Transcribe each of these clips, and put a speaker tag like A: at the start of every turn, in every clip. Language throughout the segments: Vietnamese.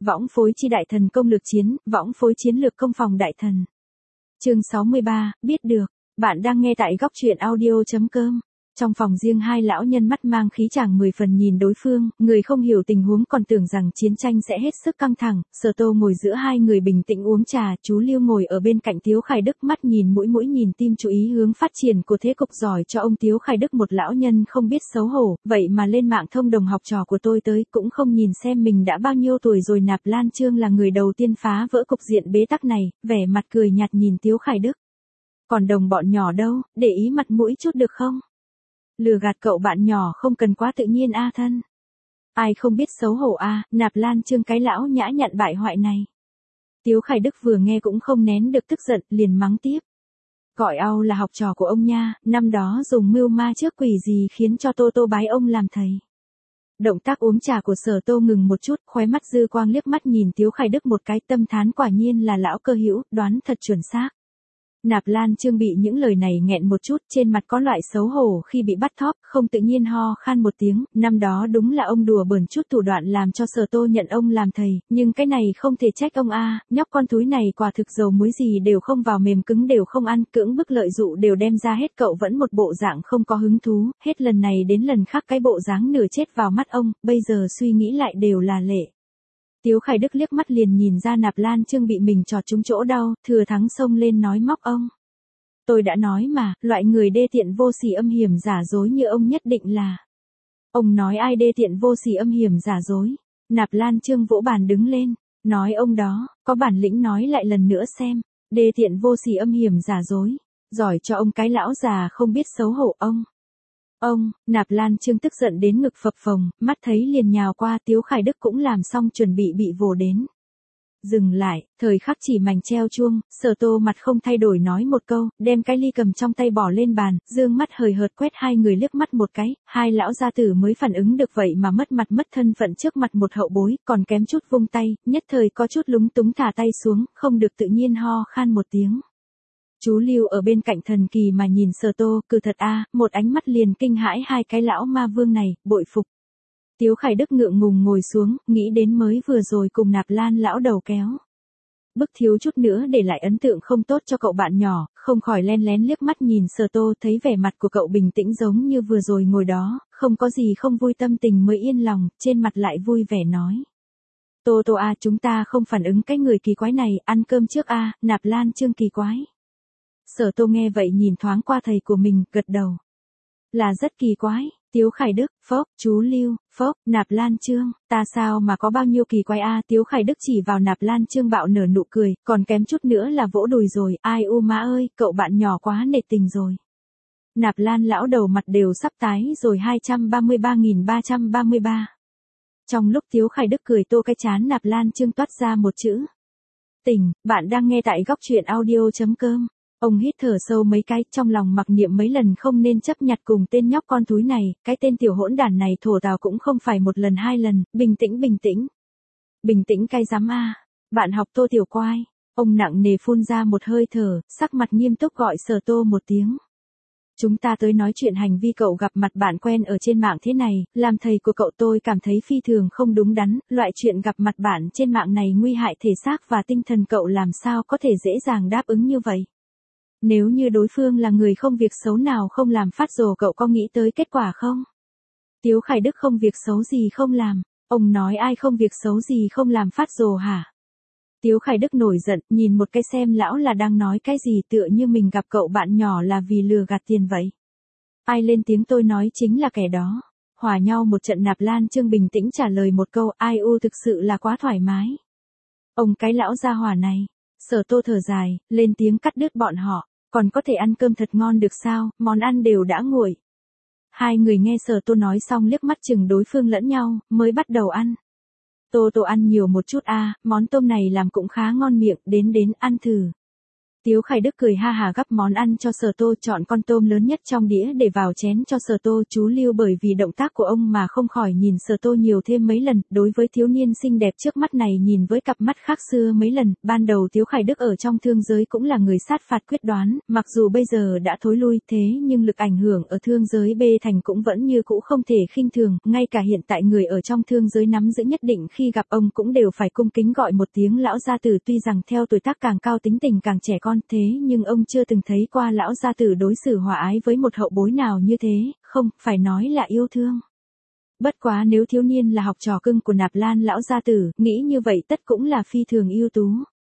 A: võng phối chi đại thần công lược chiến, võng phối chiến lược công phòng đại thần. Chương 63, biết được. Bạn đang nghe tại góc truyện audio.com. Trong phòng riêng hai lão nhân mắt mang khí chàng 10 phần nhìn đối phương, người không hiểu tình huống còn tưởng rằng chiến tranh sẽ hết sức căng thẳng. Sở Tô ngồi giữa hai người bình tĩnh uống trà, chú Lưu ngồi ở bên cạnh Tiếu Khải Đức, mắt nhìn mũi mũi nhìn tim, chú ý hướng phát triển của thế cục. Giỏi cho ông Tiếu Khải Đức, một lão nhân không biết xấu hổ, vậy mà lên mạng thông đồng học trò của tôi tới, cũng không nhìn xem mình đã bao nhiêu tuổi rồi. Nạp Lan Chương là người đầu tiên phá vỡ cục diện bế tắc này, vẻ mặt cười nhạt nhìn Tiếu Khải Đức. Còn đồng bọn nhỏ đâu, để ý mặt mũi chút được không? Lừa gạt cậu bạn nhỏ không cần quá tự nhiên a thân. Ai không biết xấu hổ a, Nạp Lan Chương cái lão nhã nhặn bại hoại này. Tiếu Khải Đức vừa nghe cũng không nén được tức giận, liền mắng tiếp. Gọi ao là học trò của ông nha, năm đó dùng mưu ma trước quỷ gì khiến cho Tô bái ông làm thầy. Động tác uống trà của Sở Tô ngừng một chút, khóe mắt dư quang liếc mắt nhìn Tiếu Khải Đức một cái, tâm thán quả nhiên là lão cơ hữu, đoán thật chuẩn xác. Nạp Lan Chương bị những lời này nghẹn một chút, trên mặt có loại xấu hổ khi bị bắt thóp, không tự nhiên ho khan một tiếng. Năm đó đúng là ông đùa bỡn chút thủ đoạn làm cho Sở Tô nhận ông làm thầy, nhưng cái này không thể trách ông a, nhóc con thúi này quả thực dầu muối gì đều không vào, mềm cứng đều không ăn, cưỡng bức lợi dụ đều đem ra hết, cậu vẫn một bộ dạng không có hứng thú, hết lần này đến lần khác cái bộ dáng nửa chết vào mắt ông, bây giờ suy nghĩ lại đều là lệ. Tiếu Khải Đức liếc mắt liền nhìn ra Nạp Lan Chương bị mình chọt trúng chỗ đau, thừa thắng xông lên nói móc ông. Tôi đã nói mà, loại người đê tiện vô sỉ âm hiểm giả dối như ông nhất định là. Ông nói ai đê tiện vô sỉ âm hiểm giả dối? Nạp Lan Chương vỗ bàn đứng lên, nói ông đó, có bản lĩnh nói lại lần nữa xem, đê tiện vô sỉ âm hiểm giả dối, giỏi cho ông cái lão già không biết xấu hổ ông. Ông, Nạp Lan Chương tức giận đến ngực phập phồng, mắt thấy liền nhào qua. Tiếu Khải Đức cũng làm xong chuẩn bị vồ đến. Dừng lại, thời khắc chỉ mảnh treo chuông, Sở Tô mặt không thay đổi nói một câu, đem cái ly cầm trong tay bỏ lên bàn, dương mắt hời hợt quét hai người liếc mắt một cái, hai lão gia tử mới phản ứng được vậy mà mất mặt mất thân phận trước mặt một hậu bối, còn kém chút vung tay, nhất thời có chút lúng túng thả tay xuống, không được tự nhiên ho khan một tiếng. Chú Lưu ở bên cạnh thần kỳ mà nhìn Sở Tô, cừ thật a, một ánh mắt liền kinh hãi hai cái lão ma vương này, bội phục. Tiếu Khải Đức ngượng ngùng ngồi xuống, nghĩ đến mới vừa rồi cùng Nạp Lan lão đầu kéo bức thiếu chút nữa để lại ấn tượng không tốt cho cậu bạn nhỏ, không khỏi len lén liếc mắt nhìn Sở Tô, thấy vẻ mặt của cậu bình tĩnh giống như vừa rồi ngồi đó, không có gì không vui, tâm tình mới yên lòng, trên mặt lại vui vẻ nói. Tô a, chúng ta không phản ứng cái người kỳ quái này, ăn cơm trước a, Nạp Lan Chương kỳ quái. Sở Tô nghe vậy nhìn thoáng qua thầy của mình, gật đầu. Là rất kỳ quái. Tiếu Khải Đức, phốc, chú Lưu, phốc, Nạp Lan Chương, ta sao mà có bao nhiêu kỳ quái a. Tiếu Khải Đức chỉ vào Nạp Lan Chương bạo nở nụ cười, còn kém chút nữa là vỗ đùi rồi, ai u má ơi, cậu bạn nhỏ quá nể tình rồi. Nạp Lan lão đầu mặt đều sắp tái rồi. 233.333. Trong lúc Tiếu Khải Đức cười tô cái chán Nạp Lan Chương toát ra một chữ. Tình. Bạn đang nghe tại góc truyện audio.com. Ông hít thở sâu mấy cái, trong lòng mặc niệm mấy lần không nên chấp nhặt cùng tên nhóc con thúi này, cái tên tiểu hỗn đản này thổ tào cũng không phải một lần hai lần, bình tĩnh bình tĩnh. Bình tĩnh cái dám a. Bạn học Tô tiểu quai. Ông nặng nề phun ra một hơi thở, sắc mặt nghiêm túc gọi Sở Tô một tiếng. Chúng ta tới nói chuyện hành vi cậu gặp mặt bạn quen ở trên mạng thế này, làm thầy của cậu tôi cảm thấy phi thường không đúng đắn, loại chuyện gặp mặt bạn trên mạng này nguy hại thể xác và tinh thần, cậu làm sao có thể dễ dàng đáp ứng như vậy. Nếu như đối phương là người không việc xấu nào không làm phát rồ, cậu có nghĩ tới kết quả không? Tiếu Khải Đức không việc xấu gì không làm. Ông nói ai không việc xấu gì không làm phát rồ hả? Tiếu Khải Đức nổi giận, nhìn một cái xem lão là đang nói cái gì, tựa như mình gặp cậu bạn nhỏ là vì lừa gạt tiền vậy. Ai lên tiếng tôi nói chính là kẻ đó. Hòa nhau một trận. Nạp Lan Chương bình tĩnh trả lời một câu, ai u thực sự là quá thoải mái. Ông cái lão gia hỏa này. Sở Tô thở dài, lên tiếng cắt đứt bọn họ. Còn có thể ăn cơm thật ngon được sao, món ăn đều đã nguội. Hai người nghe Sở Tô nói xong liếc mắt chừng đối phương lẫn nhau, mới bắt đầu ăn. Tô ăn nhiều một chút a, món tôm này làm cũng khá ngon miệng, đến ăn thử. Tiếu Khải Đức cười ha hà gắp món ăn cho Sở Tô, chọn con tôm lớn nhất trong đĩa để vào chén cho Sở Tô. Chú Lưu bởi vì động tác của ông mà không khỏi nhìn Sở Tô nhiều thêm mấy lần, đối với thiếu niên xinh đẹp trước mắt này nhìn với cặp mắt khác xưa mấy lần. Ban đầu Tiếu Khải Đức ở trong thương giới cũng là người sát phạt quyết đoán, mặc dù bây giờ đã thối lui thế nhưng lực ảnh hưởng ở thương giới B thành cũng vẫn như cũ không thể khinh thường, ngay cả hiện tại người ở trong thương giới nắm giữ nhất định khi gặp ông cũng đều phải cung kính gọi một tiếng lão gia tử. Tuy rằng theo tuổi tác càng cao tính tình càng trẻ con thế nhưng ông chưa từng thấy qua lão gia tử đối xử hòa ái với một hậu bối nào như thế, không, phải nói là yêu thương. Bất quá nếu thiếu niên là học trò cưng của Nạp Lan lão gia tử, nghĩ như vậy tất cũng là phi thường ưu tú.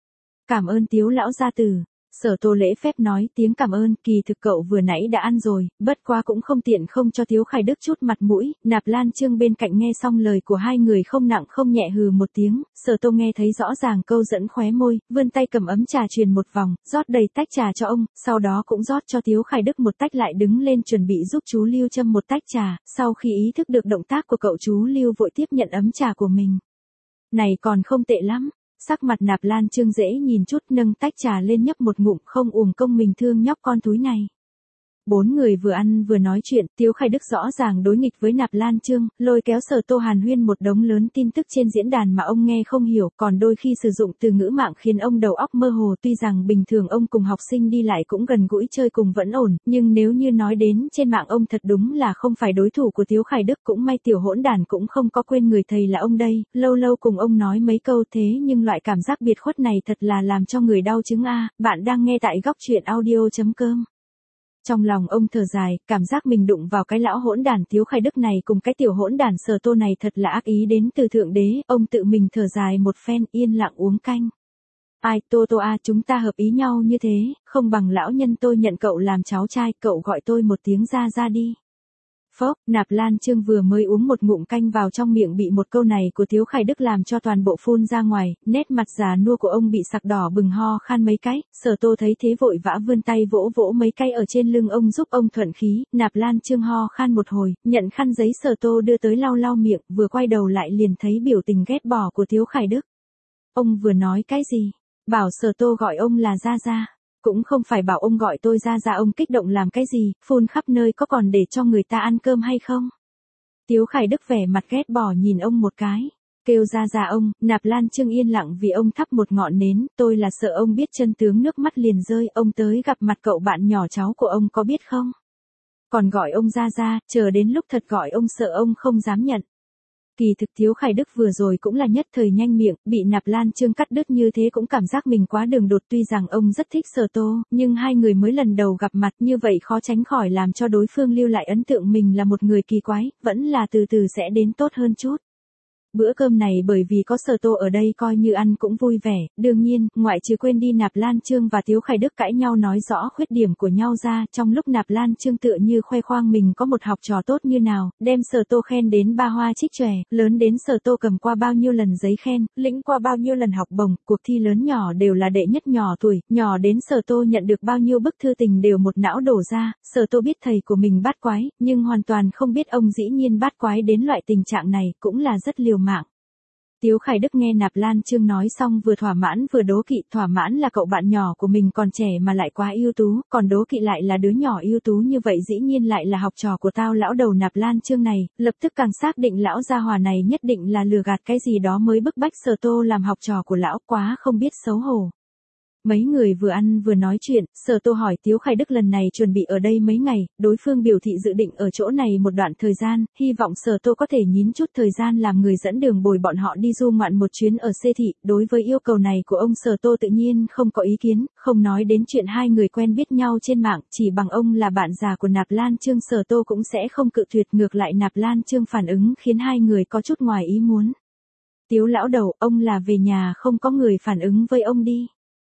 A: Cảm ơn Tiếu lão gia tử. Sở Tô lễ phép nói tiếng cảm ơn, kỳ thực cậu vừa nãy đã ăn rồi, bất quá cũng không tiện không cho Tiếu Khải Đức chút mặt mũi. Nạp Lan Trương bên cạnh nghe xong lời của hai người không nặng không nhẹ hừ một tiếng. Sở Tô nghe thấy rõ ràng câu dẫn khóe môi, vươn tay cầm ấm trà truyền một vòng, rót đầy tách trà cho ông, sau đó cũng rót cho Tiếu Khải Đức một tách, lại đứng lên chuẩn bị giúp chú Lưu châm một tách trà. Sau khi ý thức được động tác của cậu, chú Lưu vội tiếp nhận ấm trà của mình. Này còn không tệ lắm. Sắc mặt Nạp Lan Trương dễ nhìn chút, nâng tách trà lên nhấp một ngụm, không uổng công mình thương nhóc con túi này. Bốn người vừa ăn vừa nói chuyện, Tiếu Khải Đức rõ ràng đối nghịch với Nạp Lan Trương, lôi kéo Sở Tô hàn huyên một đống lớn tin tức trên diễn đàn mà ông nghe không hiểu, còn đôi khi sử dụng từ ngữ mạng khiến ông đầu óc mơ hồ. Tuy rằng bình thường ông cùng học sinh đi lại cũng gần gũi chơi cùng vẫn ổn, nhưng nếu như nói đến trên mạng ông thật đúng là không phải đối thủ của Tiếu Khải Đức. Cũng may tiểu hỗn đản cũng không có quên người thầy là ông đây, lâu lâu cùng ông nói mấy câu thế nhưng loại cảm giác biệt khuất này thật là làm cho người đau chứng a. Bạn đang nghe tại góc truyện audio.com. Trong lòng ông thở dài, cảm giác mình đụng vào cái lão hỗn đản Tiếu Khải Đức này cùng cái tiểu hỗn đản Sở Tô này thật là ác ý đến từ thượng đế. Ông tự mình thở dài một phen, yên lặng uống canh. Ai, Tô Tô à, chúng ta hợp ý nhau như thế, không bằng lão nhân tôi nhận cậu làm cháu trai, cậu gọi tôi một tiếng ra ra đi. Phốc, Nạp Lan Trương vừa mới uống một ngụm canh vào trong miệng bị một câu này của Tiếu Khải Đức làm cho toàn bộ phun ra ngoài, nét mặt già nua của ông bị sặc đỏ bừng, ho khan mấy cái. Sở Tô thấy thế vội vã vươn tay vỗ vỗ mấy cái ở trên lưng ông giúp ông thuận khí. Nạp Lan Trương ho khan một hồi, nhận khăn giấy Sở Tô đưa tới lau lau miệng, vừa quay đầu lại liền thấy biểu tình ghét bỏ của Tiếu Khải Đức. Ông vừa nói cái gì? Bảo Sở Tô gọi ông là ra ra. Cũng không phải bảo ông gọi tôi ra ra, ông kích động làm cái gì, phun khắp nơi có còn để cho người ta ăn cơm hay không? Tiếu Khải Đức vẻ mặt ghét bỏ nhìn ông một cái. Kêu ra ra ông. Nạp Lan Trương yên lặng vì ông thắp một ngọn nến, tôi là sợ ông biết chân tướng, nước mắt liền rơi. Ông tới gặp mặt cậu bạn nhỏ cháu của ông có biết không? Còn gọi ông ra ra, chờ đến lúc thật gọi ông sợ ông không dám nhận. Kỳ thực Tiếu Khải Đức vừa rồi cũng là nhất thời nhanh miệng, bị Nạp Lan Trương cắt đứt như thế cũng cảm giác mình quá đường đột. Tuy rằng ông rất thích Sở Tô, nhưng hai người mới lần đầu gặp mặt như vậy khó tránh khỏi làm cho đối phương lưu lại ấn tượng mình là một người kỳ quái, vẫn là từ từ sẽ đến tốt hơn chút. Bữa cơm này bởi vì có Sở Tô ở đây coi như ăn cũng vui vẻ, đương nhiên, ngoại trừ quên đi Nạp Lan Trương và Tiếu Khải Đức cãi nhau nói rõ khuyết điểm của nhau ra, trong lúc Nạp Lan Trương tựa như khoe khoang mình có một học trò tốt như nào, đem Sở Tô khen đến ba hoa trích chòe, lớn đến Sở Tô cầm qua bao nhiêu lần giấy khen, lĩnh qua bao nhiêu lần học bổng, cuộc thi lớn nhỏ đều là đệ nhất nhỏ tuổi, nhỏ đến Sở Tô nhận được bao nhiêu bức thư tình đều một não đổ ra. Sở Tô biết thầy của mình bát quái, nhưng hoàn toàn không biết ông dĩ nhiên bát quái đến loại tình trạng này, cũng là rất liều mạng. Tiếu Khải Đức nghe Nạp Lan Trương nói xong vừa thỏa mãn vừa đố kỵ. Thỏa mãn là cậu bạn nhỏ của mình còn trẻ mà lại quá ưu tú, còn đố kỵ lại là đứa nhỏ ưu tú như vậy dĩ nhiên lại là học trò của tao. Lão đầu Nạp Lan Trương này, lập tức càng xác định lão gia hòa này nhất định là lừa gạt cái gì đó mới bức bách Sở Tô làm học trò của lão, quá không biết xấu hổ. Mấy người vừa ăn vừa nói chuyện, Sở Tô hỏi Tiếu Khải Đức lần này chuẩn bị ở đây mấy ngày, đối phương biểu thị dự định ở chỗ này một đoạn thời gian, hy vọng Sở Tô có thể nhín chút thời gian làm người dẫn đường bồi bọn họ đi du ngoạn một chuyến ở Xê Thị. Đối với yêu cầu này của ông Sở Tô tự nhiên không có ý kiến, không nói đến chuyện hai người quen biết nhau trên mạng, chỉ bằng ông là bạn già của Nạp Lan Trương Sở Tô cũng sẽ không cự tuyệt. Ngược lại Nạp Lan Trương phản ứng khiến hai người có chút ngoài ý muốn. Tiếu lão đầu, ông là về nhà không có người phản ứng với ông đi.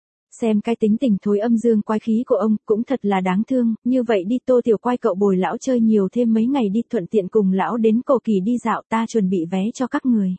A: Xem cái tính tình thối âm dương quái khí của ông, cũng thật là đáng thương, như vậy đi Tô Tiểu Quai, cậu bồi lão chơi nhiều thêm mấy ngày đi, thuận tiện cùng lão đến Cầu Kỳ đi dạo, ta chuẩn bị vé cho các người.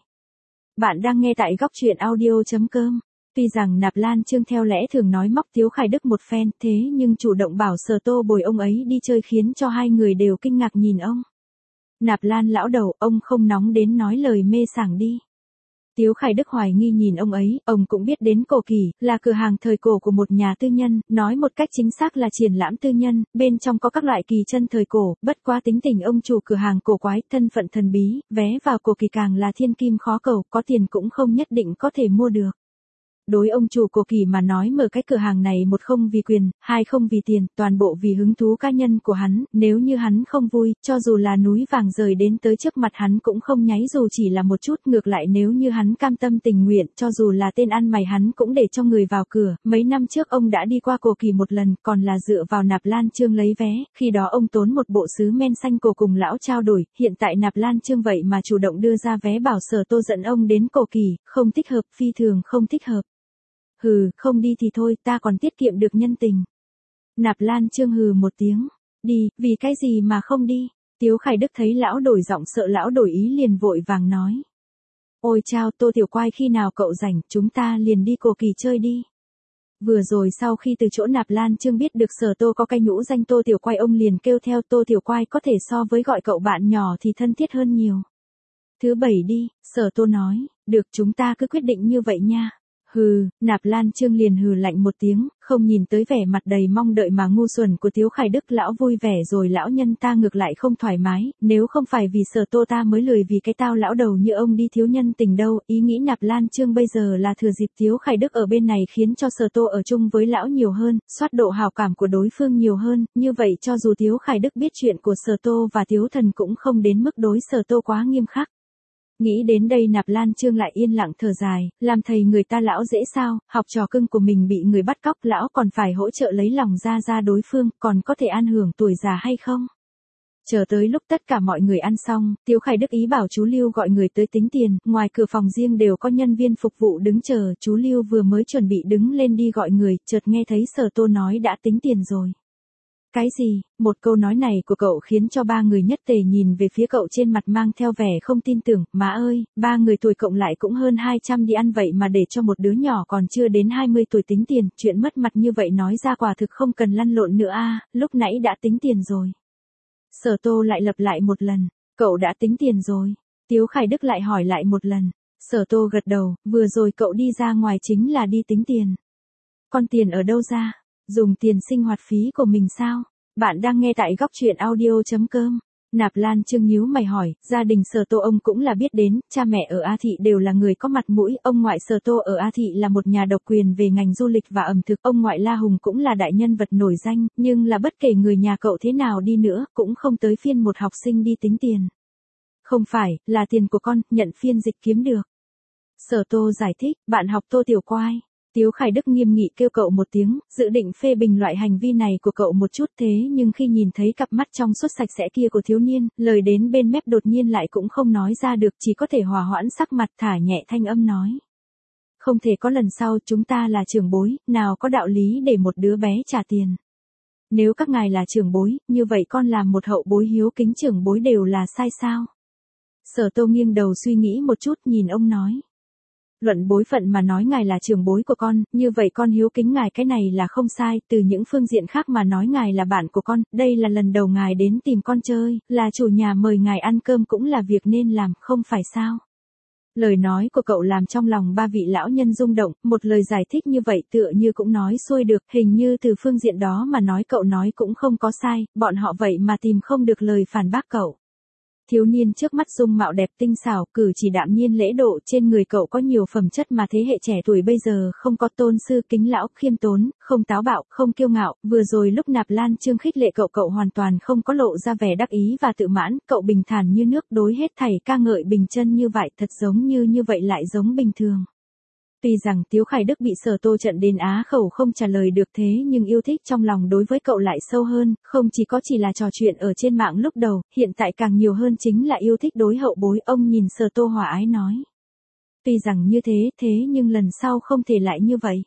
A: Bạn đang nghe tại góc truyện audio.com. Tuy rằng Nạp Lan Trương theo lẽ thường nói móc Tiếu Khải Đức một phen, thế nhưng chủ động bảo Sở Tô bồi ông ấy đi chơi khiến cho hai người đều kinh ngạc nhìn ông. Nạp Lan lão đầu, ông không nóng đến nói lời mê sảng đi. Tiếu Khải Đức hoài nghi nhìn ông ấy, ông cũng biết đến cổ kỳ, là cửa hàng thời cổ của một nhà tư nhân, nói một cách chính xác là triển lãm tư nhân, bên trong có các loại kỳ chân thời cổ, bất quá tính tình ông chủ cửa hàng cổ quái, thân phận thần bí, vé vào cổ kỳ càng là thiên kim khó cầu, có tiền cũng không nhất định có thể mua được. Đối ông chủ cổ kỳ mà nói mở cái cửa hàng này một không vì quyền, hai không vì tiền, toàn bộ vì hứng thú cá nhân của hắn, nếu như hắn không vui, cho dù là núi vàng rời đến tới trước mặt hắn cũng không nháy dù chỉ là một chút, ngược lại nếu như hắn cam tâm tình nguyện, cho dù là tên ăn mày hắn cũng để cho người vào cửa, mấy năm trước ông đã đi qua cổ kỳ một lần, còn là dựa vào Nạp Lan Chương lấy vé, khi đó ông tốn một bộ sứ men xanh cổ cùng lão trao đổi, hiện tại Nạp Lan Chương vậy mà chủ động đưa ra vé bảo Sở Tô dẫn ông đến cổ kỳ, không thích hợp, phi thường không thích hợp. Hừ, không đi thì thôi, ta còn tiết kiệm được nhân tình. Nạp Lan Chương hừ một tiếng. Đi, vì cái gì mà không đi? Tiếu Khải Đức thấy lão đổi giọng sợ lão đổi ý liền vội vàng nói. Ôi chao, Tô Tiểu Quai khi nào cậu rảnh, chúng ta liền đi cổ kỳ chơi đi. Vừa rồi sau khi từ chỗ Nạp Lan Chương biết được Sở Tô có cái nhũ danh Tô Tiểu Quai ông liền kêu theo Tô Tiểu Quai có thể so với gọi cậu bạn nhỏ thì thân thiết hơn nhiều. Thứ bảy đi, Sở Tô nói, được chúng ta cứ quyết định như vậy nha. Hừ, Nạp Lan Chương liền hừ lạnh một tiếng, không nhìn tới vẻ mặt đầy mong đợi mà ngu xuẩn của Tiếu Khải Đức lão vui vẻ rồi lão nhân ta ngược lại không thoải mái, nếu không phải vì Sở Tô ta mới lười vì cái tao lão đầu như ông đi thiếu nhân tình đâu, ý nghĩ Nạp Lan Chương bây giờ là thừa dịp Tiếu Khải Đức ở bên này khiến cho Sở Tô ở chung với lão nhiều hơn, soát độ hào cảm của đối phương nhiều hơn, như vậy cho dù Tiếu Khải Đức biết chuyện của Sở Tô và Tiếu Thần cũng không đến mức đối Sở Tô quá nghiêm khắc. Nghĩ đến đây Nạp Lan Chương lại yên lặng thở dài, làm thầy người ta lão dễ sao, học trò cưng của mình bị người bắt cóc lão còn phải hỗ trợ lấy lòng ra đối phương, còn có thể an hưởng tuổi già hay không? Chờ tới lúc tất cả mọi người ăn xong, Tiếu Khải Đức ý bảo chú Lưu gọi người tới tính tiền, ngoài cửa phòng riêng đều có nhân viên phục vụ đứng chờ, chú Lưu vừa mới chuẩn bị đứng lên đi gọi người, chợt nghe thấy Sở Tô nói đã tính tiền rồi. Cái gì? Một câu nói này của cậu khiến cho ba người nhất tề nhìn về phía cậu trên mặt mang theo vẻ không tin tưởng, má ơi, ba người tuổi cộng lại cũng hơn 200 đi ăn vậy mà để cho một đứa nhỏ còn chưa đến 20 tuổi tính tiền, chuyện mất mặt như vậy nói ra quả thực không cần lăn lộn nữa a, lúc nãy đã tính tiền rồi. Sở Tô lại lặp lại một lần, cậu đã tính tiền rồi. Tiếu Khải Đức lại hỏi lại một lần. Sở Tô gật đầu, vừa rồi cậu đi ra ngoài chính là đi tính tiền. Con tiền ở đâu ra? Dùng tiền sinh hoạt phí của mình sao? Bạn đang nghe tại góc truyện audio.com. Nạp Lan Chương nhíu mày hỏi, gia đình Sở Tô ông cũng là biết đến, cha mẹ ở A Thị đều là người có mặt mũi, ông ngoại Sở Tô ở A Thị là một nhà độc quyền về ngành du lịch và ẩm thực, ông ngoại La Hùng cũng là đại nhân vật nổi danh, nhưng là bất kể người nhà cậu thế nào đi nữa, cũng không tới phiên một học sinh đi tính tiền. Không phải, là tiền của con, nhận phiên dịch kiếm được. Sở Tô giải thích, bạn học Tô Tiểu Quai. Tiếu Khải Đức nghiêm nghị kêu cậu một tiếng, dự định phê bình loại hành vi này của cậu một chút thế nhưng khi nhìn thấy cặp mắt trong suốt sạch sẽ kia của thiếu niên, lời đến bên mép đột nhiên lại cũng không nói ra được, chỉ có thể hòa hoãn sắc mặt thả nhẹ thanh âm nói. Không thể có lần sau, chúng ta là trưởng bối, nào có đạo lý để một đứa bé trả tiền. Nếu các ngài là trưởng bối, như vậy con làm một hậu bối hiếu kính trưởng bối đều là sai sao? Sở Tô nghiêng đầu suy nghĩ một chút nhìn ông nói. Luận bối phận mà nói ngài là trưởng bối của con, như vậy con hiếu kính ngài cái này là không sai, từ những phương diện khác mà nói ngài là bạn của con, đây là lần đầu ngài đến tìm con chơi, là chủ nhà mời ngài ăn cơm cũng là việc nên làm, không phải sao? Lời nói của cậu làm trong lòng ba vị lão nhân rung động, một lời giải thích như vậy tựa như cũng nói xuôi được, hình như từ phương diện đó mà nói cậu nói cũng không có sai, bọn họ vậy mà tìm không được lời phản bác cậu. Thiếu niên trước mắt dung mạo đẹp tinh xảo, cử chỉ đạm nhiên lễ độ, trên người cậu có nhiều phẩm chất mà thế hệ trẻ tuổi bây giờ không có, tôn sư kính lão, khiêm tốn, không táo bạo, không kiêu ngạo, vừa rồi lúc Nạp Lan Chương khích lệ cậu hoàn toàn không có lộ ra vẻ đắc ý và tự mãn, cậu bình thản như nước, đối hết thảy ca ngợi bình chân như vậy, thật giống như vậy lại giống bình thường. Tuy rằng Tiếu Khải Đức bị Sở Tô trận đến á khẩu không trả lời được thế nhưng yêu thích trong lòng đối với cậu lại sâu hơn, không chỉ là trò chuyện ở trên mạng lúc đầu, hiện tại càng nhiều hơn chính là yêu thích đối hậu bối, ông nhìn Sở Tô hòa ái nói. Tuy rằng như thế nhưng lần sau không thể lại như vậy.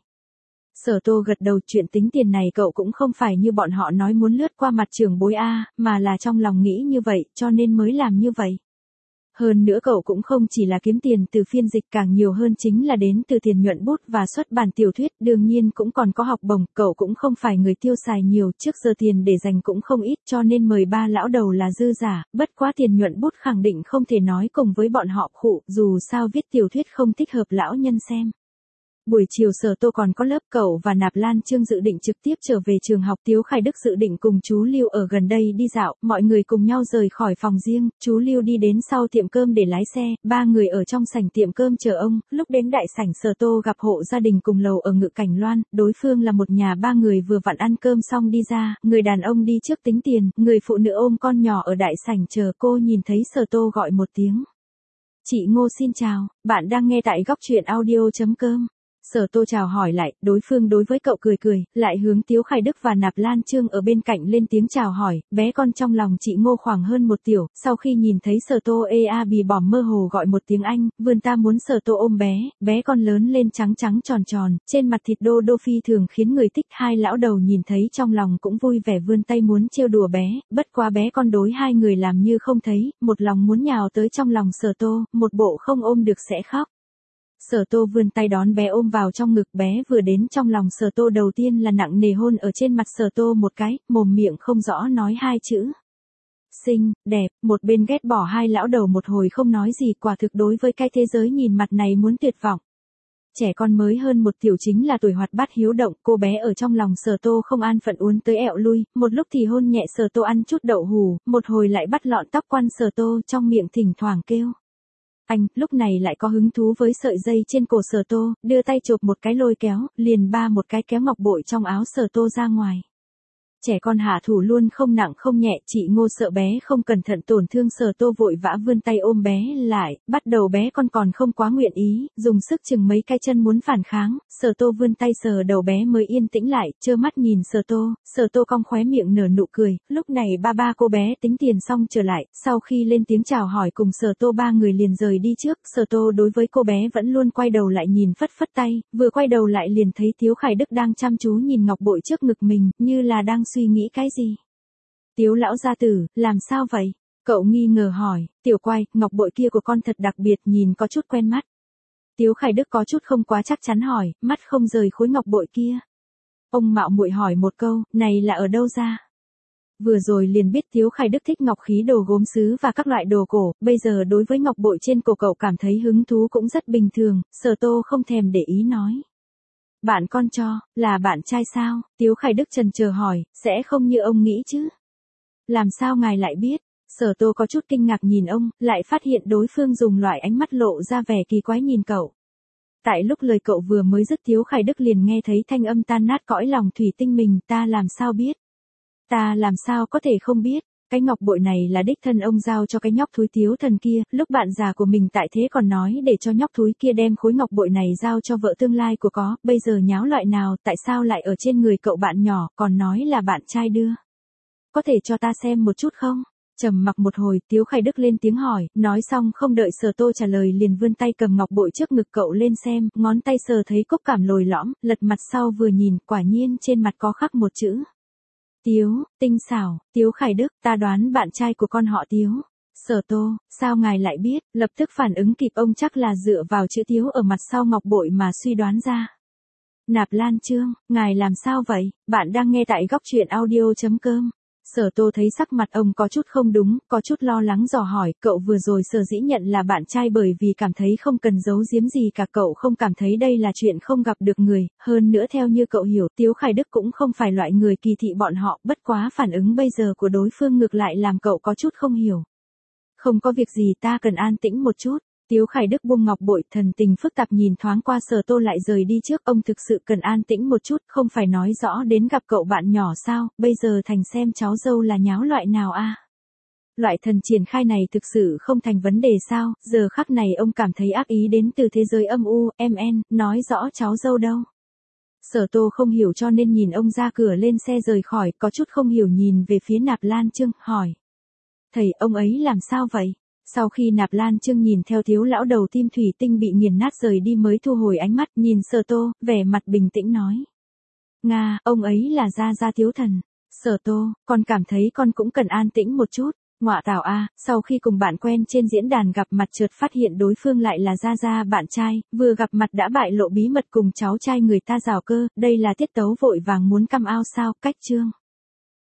A: Sở Tô gật đầu, chuyện tính tiền này cậu cũng không phải như bọn họ nói muốn lướt qua mặt trưởng bối A, mà là trong lòng nghĩ như vậy cho nên mới làm như vậy. Hơn nữa cậu cũng không chỉ là kiếm tiền từ phiên dịch, càng nhiều hơn chính là đến từ tiền nhuận bút và xuất bản tiểu thuyết, đương nhiên cũng còn có học bổng, cậu cũng không phải người tiêu xài nhiều, trước giờ tiền để dành cũng không ít cho nên mời ba lão đầu là dư giả, bất quá tiền nhuận bút khẳng định không thể nói cùng với bọn họ khụ, dù sao viết tiểu thuyết không thích hợp lão nhân xem. Buổi chiều Sở Tô còn có lớp, cậu và Nạp Lan Chương dự định trực tiếp trở về trường học, Tiếu Khải Đức dự định cùng chú Lưu ở gần đây đi dạo, mọi người cùng nhau rời khỏi phòng riêng, chú Lưu đi đến sau tiệm cơm để lái xe, ba người ở trong sảnh tiệm cơm chờ ông, lúc đến đại sảnh Sở Tô gặp hộ gia đình cùng lầu ở Ngự Cảnh Loan, đối phương là một nhà ba người vừa vặn ăn cơm xong đi ra, người đàn ông đi trước tính tiền, người phụ nữ ôm con nhỏ ở đại sảnh chờ, cô nhìn thấy Sở Tô gọi một tiếng. Chị Ngô xin chào, bạn đang nghe tại góc truyện audio.com. Sở Tô chào hỏi lại, đối phương đối với cậu cười cười, lại hướng Tiếu Khải Đức và Nạp Lan Chương ở bên cạnh lên tiếng chào hỏi, bé con trong lòng chị Ngô khoảng hơn 1 tiểu, sau khi nhìn thấy Sở Tô bì bỏm mơ hồ gọi một tiếng anh, vươn ta muốn Sở Tô ôm bé, bé con lớn lên trắng trắng tròn tròn, trên mặt thịt đô đô phi thường khiến người thích, hai lão đầu nhìn thấy trong lòng cũng vui vẻ vươn tay muốn trêu đùa bé, bất quá bé con đối hai người làm như không thấy, một lòng muốn nhào tới trong lòng Sở Tô, một bộ không ôm được sẽ khóc. Sở Tô vươn tay đón bé ôm vào trong ngực, bé vừa đến trong lòng Sở Tô đầu tiên là nặng nề hôn ở trên mặt Sở Tô một cái, mồm miệng không rõ nói hai chữ. Xinh, đẹp, một bên ghét bỏ hai lão đầu một hồi không nói gì, quả thực đối với cái thế giới nhìn mặt này muốn tuyệt vọng. Trẻ con mới hơn 1 tiểu chính là tuổi hoạt bát hiếu động, cô bé ở trong lòng Sở Tô không an phận uốn tới ẹo lui, một lúc thì hôn nhẹ Sở Tô ăn chút đậu hù, một hồi lại bắt lọn tóc quăn Sở Tô, trong miệng thỉnh thoảng kêu. Anh, lúc này lại có hứng thú với sợi dây trên cổ Sở Tô, đưa tay chộp một cái lôi kéo, liền ba một cái kéo ngọc bội trong áo Sở Tô ra ngoài. Trẻ con hạ thủ luôn không nặng không nhẹ, chị Ngô sợ bé không cẩn thận tổn thương Sở Tô vội vã vươn tay ôm bé lại, bắt đầu bé con còn không quá nguyện ý, dùng sức chừng mấy cái chân muốn phản kháng, Sở Tô vươn tay sờ đầu bé mới yên tĩnh lại, trơ mắt nhìn Sở Tô cong khóe miệng nở nụ cười, lúc này ba cô bé tính tiền xong trở lại, sau khi lên tiếng chào hỏi cùng Sở Tô ba người liền rời đi trước, Sở Tô đối với cô bé vẫn luôn quay đầu lại nhìn phất phất tay, vừa quay đầu lại liền thấy Tiếu Khải Đức đang chăm chú nhìn ngọc bội trước ngực mình, như là đang suy nghĩ cái gì. Tiếu lão gia tử, làm sao vậy? Cậu nghi ngờ hỏi, tiểu quay, ngọc bội kia của con thật đặc biệt, nhìn có chút quen mắt. Tiếu Khải Đức có chút không quá chắc chắn hỏi, mắt không rời khối ngọc bội kia. Ông mạo muội hỏi một câu, này là ở đâu ra? Vừa rồi liền biết Tiếu Khải Đức thích ngọc khí đồ gốm sứ và các loại đồ cổ, bây giờ đối với ngọc bội trên cổ cậu cảm thấy hứng thú cũng rất bình thường, Sở Tô không thèm để ý nói. Bạn con cho, là bạn trai sao? Tiếu Khải Đức chần chờ hỏi, sẽ không như ông nghĩ chứ? Làm sao ngài lại biết? Sở Tô có chút kinh ngạc nhìn ông, lại phát hiện đối phương dùng loại ánh mắt lộ ra vẻ kỳ quái nhìn cậu. Tại lúc lời cậu vừa mới dứt Tiếu Khải Đức liền nghe thấy thanh âm tan nát cõi lòng thủy tinh mình, ta làm sao biết? Ta làm sao có thể không biết? Cái ngọc bội này là đích thân ông giao cho cái nhóc thúi Tiếu Thần kia, lúc bạn già của mình tại thế còn nói để cho nhóc thúi kia đem khối ngọc bội này giao cho vợ tương lai của có, bây giờ nháo loại nào, tại sao lại ở trên người cậu bạn nhỏ, còn nói là bạn trai đưa. Có thể cho ta xem một chút không? Trầm mặc một hồi, Tiếu Khải Đức lên tiếng hỏi, nói xong không đợi Sở Tô trả lời liền vươn tay cầm ngọc bội trước ngực cậu lên xem, ngón tay sờ thấy cúc cảm lồi lõm, lật mặt sau vừa nhìn, quả nhiên trên mặt có khắc một chữ. Tiếu, tinh xảo, Tiếu Khải Đức, ta đoán bạn trai của con họ Tiếu. Sở Tô, sao ngài lại biết, lập tức phản ứng kịp ông chắc là dựa vào chữ Tiếu ở mặt sau ngọc bội mà suy đoán ra. Nạp Lan Chương, ngài làm sao vậy, bạn đang nghe tại góc truyện audio.com. Sở Tô thấy sắc mặt ông có chút không đúng, có chút lo lắng dò hỏi, cậu vừa rồi sở dĩ nhận là bạn trai bởi vì cảm thấy không cần giấu giếm gì cả, cậu không cảm thấy đây là chuyện không gặp được người, hơn nữa theo như cậu hiểu, Tiếu Khải Đức cũng không phải loại người kỳ thị bọn họ, bất quá phản ứng bây giờ của đối phương ngược lại làm cậu có chút không hiểu. Không có việc gì, ta cần an tĩnh một chút. Tiếu Khải Đức buông ngọc bội, thần tình phức tạp nhìn thoáng qua Sở Tô lại rời đi trước, ông thực sự cần an tĩnh một chút, không phải nói rõ đến gặp cậu bạn nhỏ sao, bây giờ thành xem cháu dâu là nháo loại nào a? Loại thần triển khai này thực sự không thành vấn đề sao, giờ khắc này ông cảm thấy ác ý đến từ thế giới âm u, nói rõ cháu dâu đâu. Sở Tô không hiểu cho nên nhìn ông ra cửa lên xe rời khỏi, có chút không hiểu nhìn về phía Nạp Lan Chương, hỏi. Thầy, ông ấy làm sao vậy? Sau khi Nạp Lan Chương nhìn theo Tiếu lão đầu tim thủy tinh bị nghiền nát rời đi mới thu hồi ánh mắt nhìn Sở Tô, vẻ mặt bình tĩnh nói. Nga, ông ấy là Gia Gia Tiếu Thần. Sở Tô, con cảm thấy con cũng cần an tĩnh một chút. Ngọa tảo a, sau khi cùng bạn quen trên diễn đàn gặp mặt chợt phát hiện đối phương lại là Gia Gia bạn trai, vừa gặp mặt đã bại lộ bí mật cùng cháu trai người ta rào cơ, đây là tiết tấu vội vàng muốn come out sao, cách chương.